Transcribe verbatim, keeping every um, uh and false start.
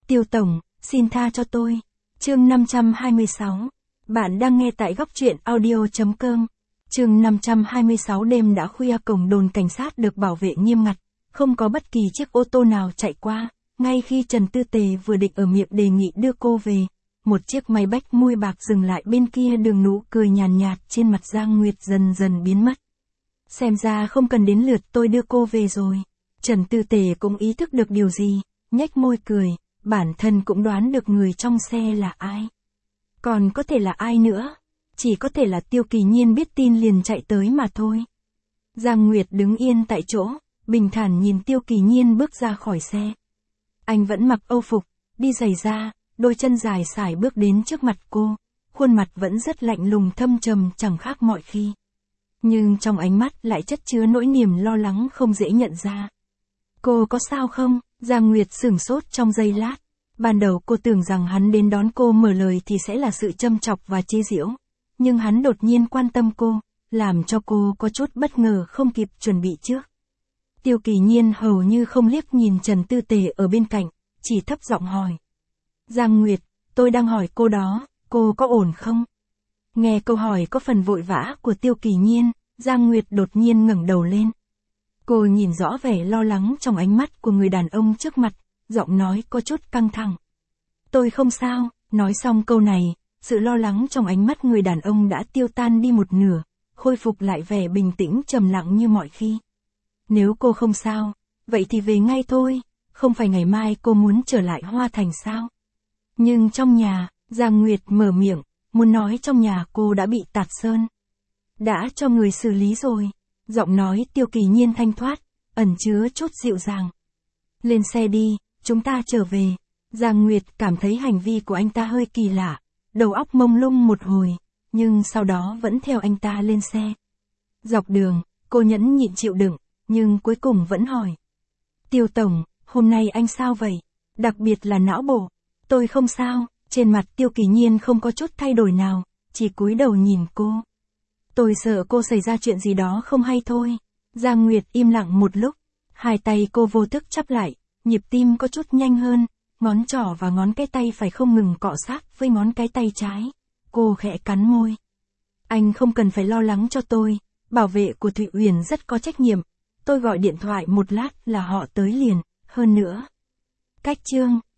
Tiêu tổng, xin tha cho tôi. Chương năm trăm hai mươi sáu. Bạn đang nghe tại góc truyện audio chấm com. Chương năm trăm hai mươi sáu. Đêm đã khuya, cổng đồn cảnh sát được bảo vệ nghiêm ngặt, không có bất kỳ chiếc ô tô nào chạy qua. Ngay khi Trần Tư Tề vừa định ở miệng đề nghị đưa cô về, một chiếc máy bách mui bạc dừng lại bên kia đường, nụ cười nhàn nhạt, nhạt trên mặt Giang Nguyệt dần dần biến mất. Xem ra không cần đến lượt tôi đưa cô về rồi. Trần Tư Tề cũng ý thức được điều gì, nhếch môi cười, bản thân cũng đoán được người trong xe là ai. Còn có thể là ai nữa? Chỉ có thể là Tiêu Kỳ Nhiên biết tin liền chạy tới mà thôi. Giang Nguyệt đứng yên tại chỗ, bình thản nhìn Tiêu Kỳ Nhiên bước ra khỏi xe. Anh vẫn mặc âu phục, đi giày da, đôi chân dài sải bước đến trước mặt cô, khuôn mặt vẫn rất lạnh lùng thâm trầm chẳng khác mọi khi. Nhưng trong ánh mắt lại chất chứa nỗi niềm lo lắng không dễ nhận ra. Cô có sao không? Giang Nguyệt sửng sốt trong giây lát. Ban đầu cô tưởng rằng hắn đến đón cô mở lời thì sẽ là sự châm chọc và chế giễu. Nhưng hắn đột nhiên quan tâm cô, làm cho cô có chút bất ngờ không kịp chuẩn bị trước. Tiêu Kỳ Nhiên hầu như không liếc nhìn Trần Tư Tề ở bên cạnh, chỉ thấp giọng hỏi. Giang Nguyệt, tôi đang hỏi cô đó, cô có ổn không? Nghe câu hỏi có phần vội vã của Tiêu Kỳ Nhiên, Giang Nguyệt đột nhiên ngẩng đầu lên. Cô nhìn rõ vẻ lo lắng trong ánh mắt của người đàn ông trước mặt, giọng nói có chút căng thẳng. Tôi không sao. Nói xong câu này, sự lo lắng trong ánh mắt người đàn ông đã tiêu tan đi một nửa, khôi phục lại vẻ bình tĩnh trầm lặng như mọi khi. Nếu cô không sao, vậy thì về ngay thôi, không phải ngày mai cô muốn trở lại Hoa Thành sao? Nhưng trong nhà, Giang Nguyệt mở miệng, muốn nói trong nhà cô đã bị tạt sơn. Đã cho người xử lý rồi. Giọng nói Tiêu Kỳ Nhiên thanh thoát, ẩn chứa chút dịu dàng. Lên xe đi, chúng ta trở về. Giang Nguyệt cảm thấy hành vi của anh ta hơi kỳ lạ, đầu óc mông lung một hồi, nhưng sau đó vẫn theo anh ta lên xe. Dọc đường, cô nhẫn nhịn chịu đựng, nhưng cuối cùng vẫn hỏi. Tiêu tổng, hôm nay anh sao vậy? Đặc biệt là não bộ. Tôi không sao. Trên mặt Tiêu Kỳ Nhiên không có chút thay đổi nào, chỉ cúi đầu nhìn cô. Tôi sợ cô xảy ra chuyện gì đó không hay thôi. Giang Nguyệt im lặng một lúc, hai tay cô vô thức chắp lại, nhịp tim có chút nhanh hơn, ngón trỏ và ngón cái tay phải không ngừng cọ sát với ngón cái tay trái. Cô khẽ cắn môi. Anh không cần phải lo lắng cho tôi, bảo vệ của Thụy Uyển rất có trách nhiệm. Tôi gọi điện thoại một lát là họ tới liền, hơn nữa. Cách chương